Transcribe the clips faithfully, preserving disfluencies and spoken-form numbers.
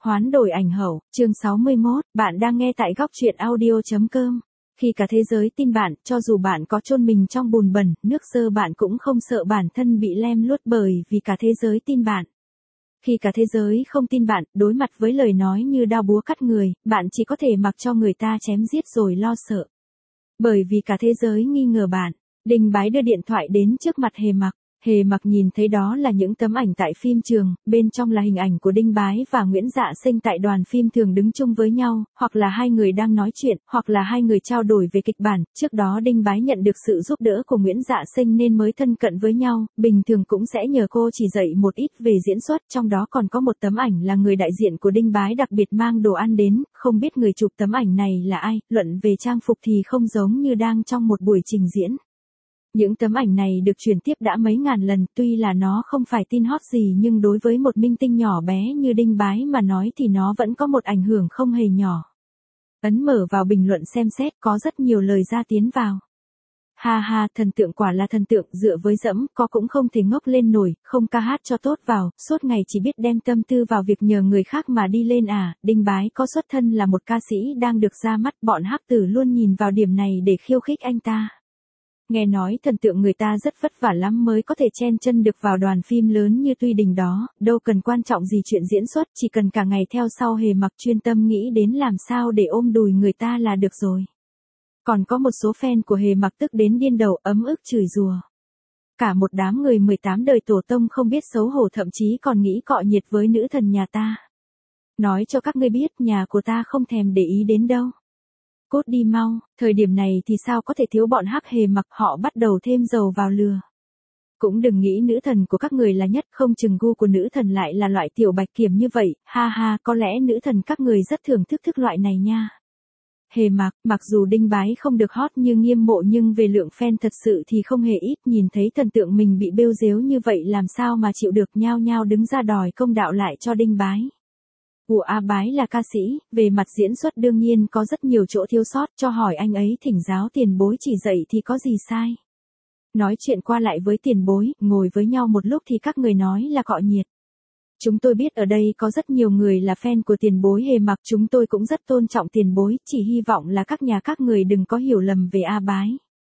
Hoán đổi ảnh hậu, chương sáu mươi mốt, bạn đang nghe tại góc truyện audio.com. Khi cả thế giới tin bạn, cho dù bạn có chôn mình trong bùn bẩn, nước dơ bạn cũng không sợ bản thân bị lem luốt bởi vì cả thế giới tin bạn. Khi cả thế giới không tin bạn, đối mặt với lời nói như đao búa cắt người, bạn chỉ có thể mặc cho người ta chém giết rồi lo sợ. Bởi vì cả thế giới nghi ngờ bạn, Đinh Bái đưa điện thoại đến trước mặt Hề Mặc. Hề Mặc nhìn thấy đó là những tấm ảnh tại phim trường, bên trong là hình ảnh của Đinh Bái và Nguyễn Dạ Sinh tại đoàn phim thường đứng chung với nhau, hoặc là hai người đang nói chuyện, hoặc là hai người trao đổi về kịch bản. Trước đó Đinh Bái nhận được sự giúp đỡ của Nguyễn Dạ Sinh nên mới thân cận với nhau, bình thường cũng sẽ nhờ cô chỉ dạy một ít về diễn xuất, trong đó còn có một tấm ảnh là người đại diện của Đinh Bái đặc biệt mang đồ ăn đến, không biết người chụp tấm ảnh này là ai, luận về trang phục thì không giống như đang trong một buổi trình diễn. Những tấm ảnh này được truyền tiếp đã mấy ngàn lần, tuy là nó không phải tin hot gì nhưng đối với một minh tinh nhỏ bé như Đinh Bái mà nói thì nó vẫn có một ảnh hưởng không hề nhỏ. Ấn mở vào bình luận xem xét, có rất nhiều lời ra tiến vào. Ha ha, thần tượng quả là thần tượng, dựa với dẫm, có cũng không thể ngốc lên nổi, không ca hát cho tốt vào, suốt ngày chỉ biết đem tâm tư vào việc nhờ người khác mà đi lên à. Đinh Bái có xuất thân là một ca sĩ đang được ra mắt, bọn hắc tử luôn nhìn vào điểm này để khiêu khích anh ta. Nghe nói thần tượng người ta rất vất vả lắm mới có thể chen chân được vào đoàn phim lớn như Tuy Đình đó, đâu cần quan trọng gì chuyện diễn xuất, chỉ cần cả ngày theo sau Hề Mặc chuyên tâm nghĩ đến làm sao để ôm đùi người ta là được rồi. Còn có một số fan của Hề Mặc tức đến điên đầu, ấm ức chửi rủa. Cả một đám người mười tám đời tổ tông không biết xấu hổ, thậm chí còn nghĩ cọ nhiệt với nữ thần nhà ta. Nói cho các ngươi biết, nhà của ta không thèm để ý đến đâu. Cút đi mau, thời điểm này thì sao có thể thiếu bọn hắc Hề Mặc, họ bắt đầu thêm dầu vào lừa. Cũng đừng nghĩ nữ thần của các người là nhất, không chừng gu của nữ thần lại là loại tiểu bạch kiểm như vậy, ha ha, có lẽ nữ thần các người rất thưởng thức thức loại này nha. Hề Mặc, mặc dù Đinh Bái không được hot như Nghiêm Mộ nhưng về lượng fan thật sự thì không hề ít, nhìn thấy thần tượng mình bị bêu dếu như vậy làm sao mà chịu được, nhao nhao đứng ra đòi công đạo lại cho Đinh Bái. Ủa A Bái là ca sĩ, về mặt diễn xuất đương nhiên có rất nhiều chỗ thiếu sót, cho hỏi anh ấy thỉnh giáo tiền bối chỉ dạy thì có gì sai. Nói chuyện qua lại với tiền bối, ngồi với nhau một lúc thì các người nói là cọ nhiệt. Chúng tôi biết ở đây có rất nhiều người là fan của tiền bối Hề Mặc, chúng tôi cũng rất tôn trọng tiền bối, chỉ hy vọng là các nhà các người đừng có hiểu lầm về A Bái.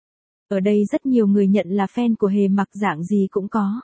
Ở đây rất nhiều người nhận là fan của Hề Mặc, dạng gì cũng có.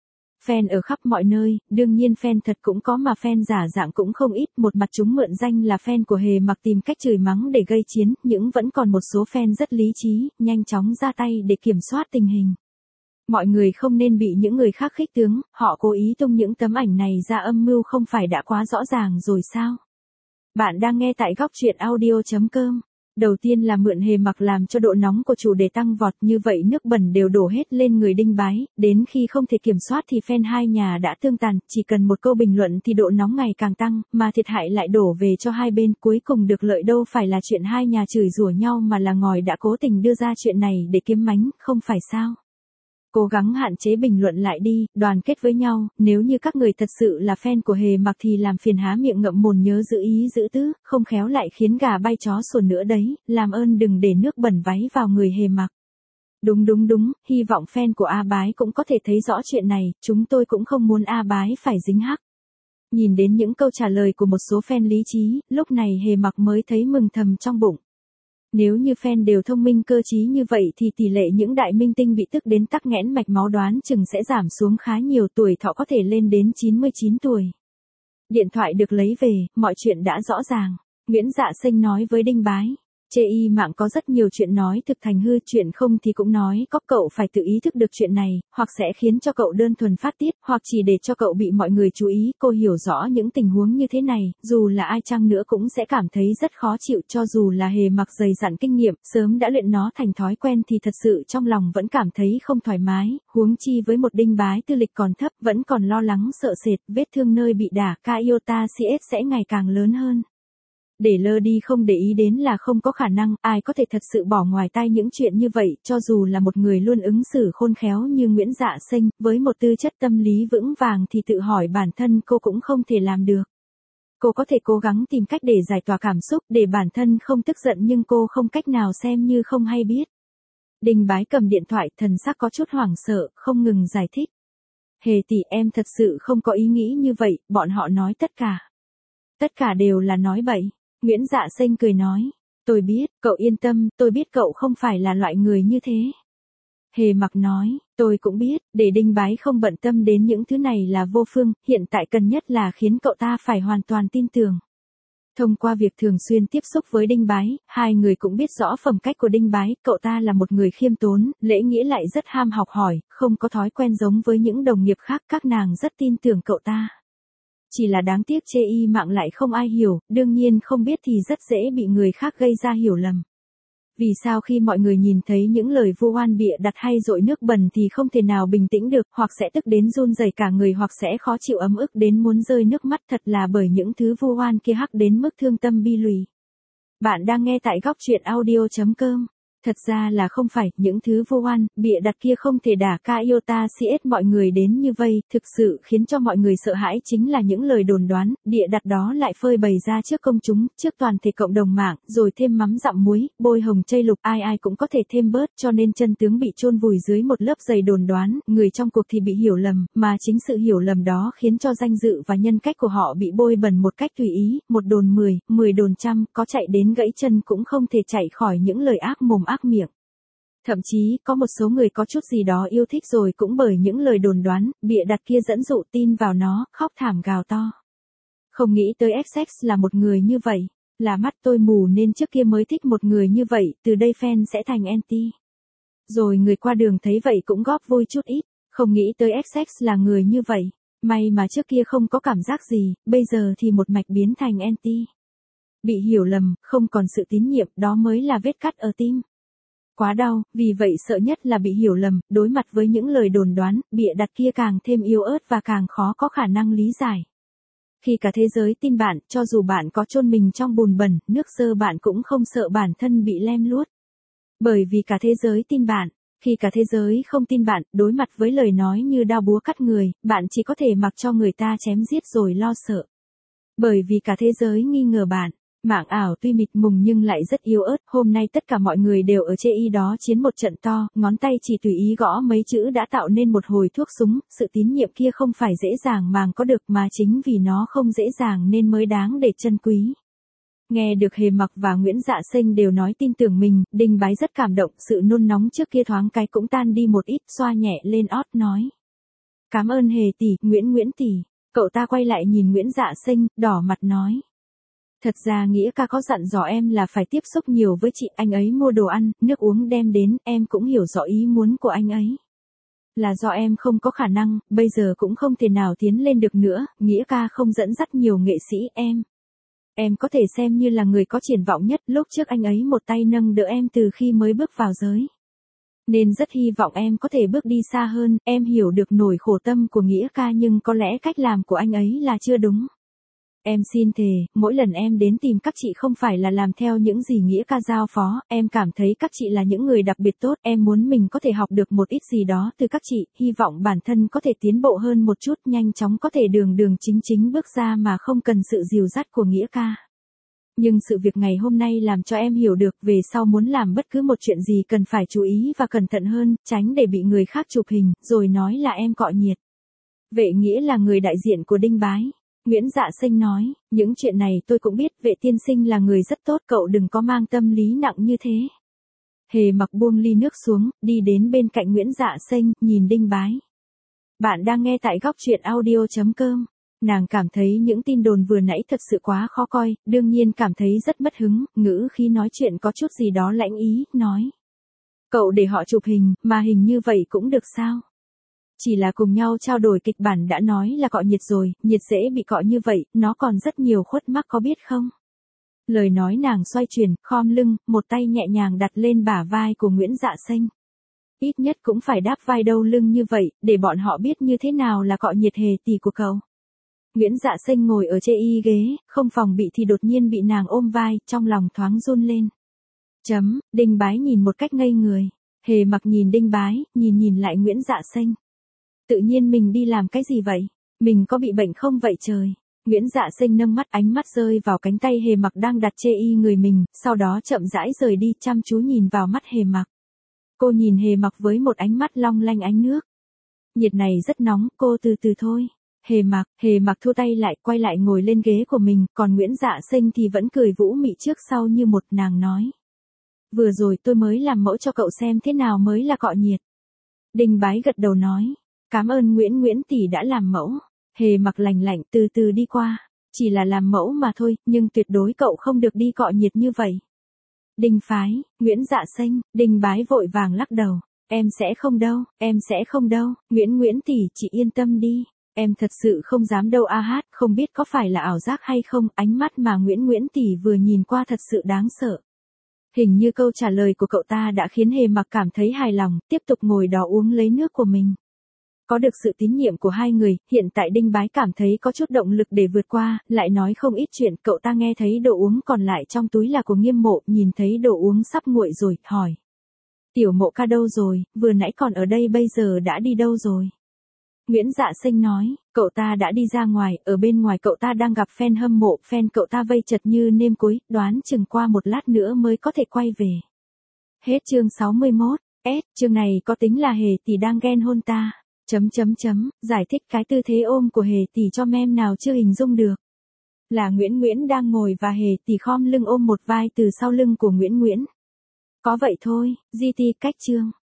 Fan ở khắp mọi nơi, đương nhiên fan thật cũng có mà fan giả dạng cũng không ít, một mặt chúng mượn danh là fan của Hề Mặc tìm cách chửi mắng để gây chiến, nhưng vẫn còn một số fan rất lý trí, nhanh chóng ra tay để kiểm soát tình hình. Mọi người không nên bị những người khác khích tướng, họ cố ý tung những tấm ảnh này ra âm mưu không phải đã quá rõ ràng rồi sao? Bạn đang nghe tại góc truyện audio.com. Đầu tiên là mượn Hề Mặc làm cho độ nóng của chủ đề tăng vọt, như vậy nước bẩn đều đổ hết lên người Đinh Bái, đến khi không thể kiểm soát thì fan hai nhà đã tương tàn, chỉ cần một câu bình luận thì độ nóng ngày càng tăng, mà thiệt hại lại đổ về cho hai bên, cuối cùng được lợi đâu phải là chuyện hai nhà chửi rủa nhau mà là ngòi đã cố tình đưa ra chuyện này để kiếm mánh, không phải sao? Cố gắng hạn chế bình luận lại đi, đoàn kết với nhau, nếu như các người thật sự là fan của Hề Mặc thì làm phiền há miệng ngậm mồm nhớ giữ ý giữ tứ, không khéo lại khiến gà bay chó sủa nữa đấy, làm ơn đừng để nước bẩn váy vào người Hề Mặc. Đúng đúng đúng, hy vọng fan của A Bái cũng có thể thấy rõ chuyện này, chúng tôi cũng không muốn A Bái phải dính hắc. Nhìn đến những câu trả lời của một số fan lý trí, lúc này Hề Mặc mới thấy mừng thầm trong bụng. Nếu như fan đều thông minh cơ trí như vậy thì tỷ lệ những đại minh tinh bị tức đến tắc nghẽn mạch máu đoán chừng sẽ giảm xuống khá nhiều, tuổi thọ có thể lên đến chín mươi chín tuổi. Điện thoại được lấy về, mọi chuyện đã rõ ràng. Nguyễn Dạ Sinh nói với Đinh Bái. Chê y mạng có rất nhiều chuyện nói thực thành hư, chuyện không thì cũng nói có, cậu phải tự ý thức được chuyện này, hoặc sẽ khiến cho cậu đơn thuần phát tiết, hoặc chỉ để cho cậu bị mọi người chú ý. Cô hiểu rõ những tình huống như thế này, dù là ai chăng nữa cũng sẽ cảm thấy rất khó chịu, cho dù là Hề Mặc dày dặn kinh nghiệm, sớm đã luyện nó thành thói quen thì thật sự trong lòng vẫn cảm thấy không thoải mái, huống chi với một Đinh Bái tư lịch còn thấp, vẫn còn lo lắng sợ sệt, vết thương nơi bị đả, ca iota cs sẽ ngày càng lớn hơn. Để lơ đi không để ý đến là không có khả năng, ai có thể thật sự bỏ ngoài tai những chuyện như vậy, cho dù là một người luôn ứng xử khôn khéo như Nguyễn Dạ Sinh, với một tư chất tâm lý vững vàng thì tự hỏi bản thân cô cũng không thể làm được. Cô có thể cố gắng tìm cách để giải tỏa cảm xúc, để bản thân không tức giận nhưng cô không cách nào xem như không hay biết. Đinh Bái cầm điện thoại, thần sắc có chút hoảng sợ, không ngừng giải thích. Hề tỷ, em thật sự không có ý nghĩ như vậy, bọn họ nói tất cả. Tất cả đều là nói bậy. Nguyễn Dạ Xanh cười nói. Tôi biết, cậu yên tâm, tôi biết cậu không phải là loại người như thế. Hề Mặc nói, tôi cũng biết, để Đinh Bái không bận tâm đến những thứ này là vô phương, hiện tại cần nhất là khiến cậu ta phải hoàn toàn tin tưởng. Thông qua việc thường xuyên tiếp xúc với Đinh Bái, hai người cũng biết rõ phẩm cách của Đinh Bái, cậu ta là một người khiêm tốn, lễ nghĩa lại rất ham học hỏi, không có thói quen giống với những đồng nghiệp khác, các nàng rất tin tưởng cậu ta. Chỉ là đáng tiếc chê y mạng lại không ai hiểu, đương nhiên không biết thì rất dễ bị người khác gây ra hiểu lầm. Vì sao khi mọi người nhìn thấy những lời vu oan bịa đặt hay dội nước bẩn thì không thể nào bình tĩnh được, hoặc sẽ tức đến run rẩy cả người, hoặc sẽ khó chịu ấm ức đến muốn rơi nước mắt, thật là bởi những thứ vu oan kia hắc đến mức thương tâm bi lùi. Bạn đang nghe tại góc truyện audio chấm com. Thật ra là không phải, những thứ vu oan, bịa đặt kia không thể đả ca iota cs mọi người đến như vây, thực sự khiến cho mọi người sợ hãi chính là những lời đồn đoán, bịa đặt đó lại phơi bày ra trước công chúng, trước toàn thể cộng đồng mạng, rồi thêm mắm dặm muối, bôi hồng chây lục, ai ai cũng có thể thêm bớt, cho nên chân tướng bị chôn vùi dưới một lớp dày đồn đoán, người trong cuộc thì bị hiểu lầm, mà chính sự hiểu lầm đó khiến cho danh dự và nhân cách của họ bị bôi bẩn một cách tùy ý, một đồn mười, mười đồn trăm, có chạy đến gãy chân cũng không thể chạy khỏi những lời ác mồm ác miệng. Thậm chí, có một số người có chút gì đó yêu thích rồi cũng bởi những lời đồn đoán, bịa đặt kia dẫn dụ tin vào nó, khóc thảm gào to. Không nghĩ tới ích ích là một người như vậy, là mắt tôi mù nên trước kia mới thích một người như vậy, từ đây fan sẽ thành anti. Rồi người qua đường thấy vậy cũng góp vui chút ít, không nghĩ tới ích ích là người như vậy, may mà trước kia không có cảm giác gì, bây giờ thì một mạch biến thành anti. Bị hiểu lầm, không còn sự tín nhiệm, đó mới là vết cắt ở tim. Quá đau, vì vậy sợ nhất là bị hiểu lầm, đối mặt với những lời đồn đoán, bịa đặt kia càng thêm yếu ớt và càng khó có khả năng lý giải. Khi cả thế giới tin bạn, cho dù bạn có chôn mình trong bùn bẩn, nước dơ bạn cũng không sợ bản thân bị lem luốt. Bởi vì cả thế giới tin bạn, khi cả thế giới không tin bạn, đối mặt với lời nói như dao búa cắt người, bạn chỉ có thể mặc cho người ta chém giết rồi lo sợ. Bởi vì cả thế giới nghi ngờ bạn. Mạng ảo tuy mịt mùng nhưng lại rất yếu ớt, hôm nay tất cả mọi người đều ở chê y đó chiến một trận to, ngón tay chỉ tùy ý gõ mấy chữ đã tạo nên một hồi thuốc súng, sự tín nhiệm kia không phải dễ dàng màng có được mà chính vì nó không dễ dàng nên mới đáng để trân quý. Nghe được Hề Mặc và Nguyễn Dạ Xanh đều nói tin tưởng mình, Đinh Bái rất cảm động, sự nôn nóng trước kia thoáng cái cũng tan đi một ít, xoa nhẹ lên ót nói. Cảm ơn Hề tỷ, Nguyễn Nguyễn tỷ, cậu ta quay lại nhìn Nguyễn Dạ Xanh, đỏ mặt nói. Thật ra Nghĩa ca có dặn dò em là phải tiếp xúc nhiều với chị, anh ấy mua đồ ăn, nước uống đem đến, em cũng hiểu rõ ý muốn của anh ấy. Là do em không có khả năng, bây giờ cũng không thể nào tiến lên được nữa, Nghĩa ca không dẫn dắt nhiều nghệ sĩ em. Em có thể xem như là người có triển vọng nhất, lúc trước anh ấy một tay nâng đỡ em từ khi mới bước vào giới. Nên rất hy vọng em có thể bước đi xa hơn, em hiểu được nỗi khổ tâm của Nghĩa ca nhưng có lẽ cách làm của anh ấy là chưa đúng. Em xin thề, mỗi lần em đến tìm các chị không phải là làm theo những gì Nghĩa ca giao phó, em cảm thấy các chị là những người đặc biệt tốt, em muốn mình có thể học được một ít gì đó từ các chị, hy vọng bản thân có thể tiến bộ hơn một chút, nhanh chóng có thể đường đường chính chính bước ra mà không cần sự dìu dắt của Nghĩa ca. Nhưng sự việc ngày hôm nay làm cho em hiểu được về sau muốn làm bất cứ một chuyện gì cần phải chú ý và cẩn thận hơn, tránh để bị người khác chụp hình, rồi nói là em cọ nhiệt. Vệ Nghĩa là người đại diện của Đinh Bái. Nguyễn Dạ Xanh nói, những chuyện này tôi cũng biết, Vệ tiên sinh là người rất tốt, cậu đừng có mang tâm lý nặng như thế. Hề Mặc buông ly nước xuống, đi đến bên cạnh Nguyễn Dạ Xanh, nhìn Đinh Bái. Bạn đang nghe tại góc truyện audio chấm com. Nàng cảm thấy những tin đồn vừa nãy thật sự quá khó coi, đương nhiên cảm thấy rất mất hứng, ngữ khí nói chuyện có chút gì đó lãnh ý, nói. Cậu để họ chụp hình, mà hình như vậy cũng được sao? Chỉ là cùng nhau trao đổi kịch bản đã nói là cọ nhiệt rồi, nhiệt dễ bị cọ như vậy, nó còn rất nhiều khuất mắc có biết không? Lời nói nàng xoay chuyển, khom lưng, một tay nhẹ nhàng đặt lên bả vai của Nguyễn Dạ Xanh. Ít nhất cũng phải đáp vai đâu lưng như vậy, để bọn họ biết như thế nào là cọ nhiệt Hề tỷ của cậu. Nguyễn Dạ Xanh ngồi ở trên y ghế, không phòng bị thì đột nhiên bị nàng ôm vai, trong lòng thoáng run lên. Chấm, Đinh Bái nhìn một cách ngây người. Hề Mặc nhìn Đinh Bái, nhìn nhìn lại Nguyễn Dạ Xanh. Tự nhiên mình đi làm cái gì vậy? Mình có bị bệnh không vậy trời? Nguyễn Dạ Xanh nâng mắt, ánh mắt rơi vào cánh tay Hề Mặc đang đặt chê y người mình, sau đó chậm rãi rời đi, chăm chú nhìn vào mắt Hề Mặc. Cô nhìn Hề Mặc với một ánh mắt long lanh ánh nước. Nhiệt này rất nóng, cô từ từ thôi. Hề Mặc, Hề Mặc thua tay lại, quay lại ngồi lên ghế của mình, còn Nguyễn Dạ Sinh thì vẫn cười vũ mị trước sau như một, nàng nói. Vừa rồi tôi mới làm mẫu cho cậu xem thế nào mới là cọ nhiệt. Đinh Bái gật đầu nói. Cảm ơn Nguyễn Nguyễn tỷ đã làm mẫu. Hề Mặc lành lạnh từ từ đi qua. Chỉ là làm mẫu mà thôi, nhưng tuyệt đối cậu không được đi cọ nhiệt như vậy. Đinh Phái, Nguyễn Dạ Sinh, Đinh Bái vội vàng lắc đầu. Em sẽ không đâu, em sẽ không đâu, Nguyễn Nguyễn tỷ chị yên tâm đi. Em thật sự không dám đâu a hát, không biết có phải là ảo giác hay không, ánh mắt mà Nguyễn Nguyễn tỷ vừa nhìn qua thật sự đáng sợ. Hình như câu trả lời của cậu ta đã khiến Hề Mặc cảm thấy hài lòng, tiếp tục ngồi đó uống lấy nước của mình. Có được sự tín nhiệm của hai người, hiện tại Đinh Bái cảm thấy có chút động lực để vượt qua, lại nói không ít chuyện, cậu ta nghe thấy đồ uống còn lại trong túi là của Nghiêm Mộ, nhìn thấy đồ uống sắp nguội rồi, hỏi. Tiểu Mộ ca đâu rồi, vừa nãy còn ở đây bây giờ đã đi đâu rồi? Nguyễn Dạ Sinh nói, cậu ta đã đi ra ngoài, ở bên ngoài cậu ta đang gặp fan hâm mộ, fan cậu ta vây chật như nêm cối, đoán chừng qua một lát nữa mới có thể quay về. Hết chương sáu mươi mốt, S, chương này có tính là Hề tỷ đang ghen hôn ta, chấm chấm chấm, giải thích cái tư thế ôm của Hề tỷ cho mem nào chưa hình dung được. Là Nguyễn Nguyễn đang ngồi và Hề tỷ khom lưng ôm một vai từ sau lưng của Nguyễn Nguyễn. Có vậy thôi, giê tê cách chương.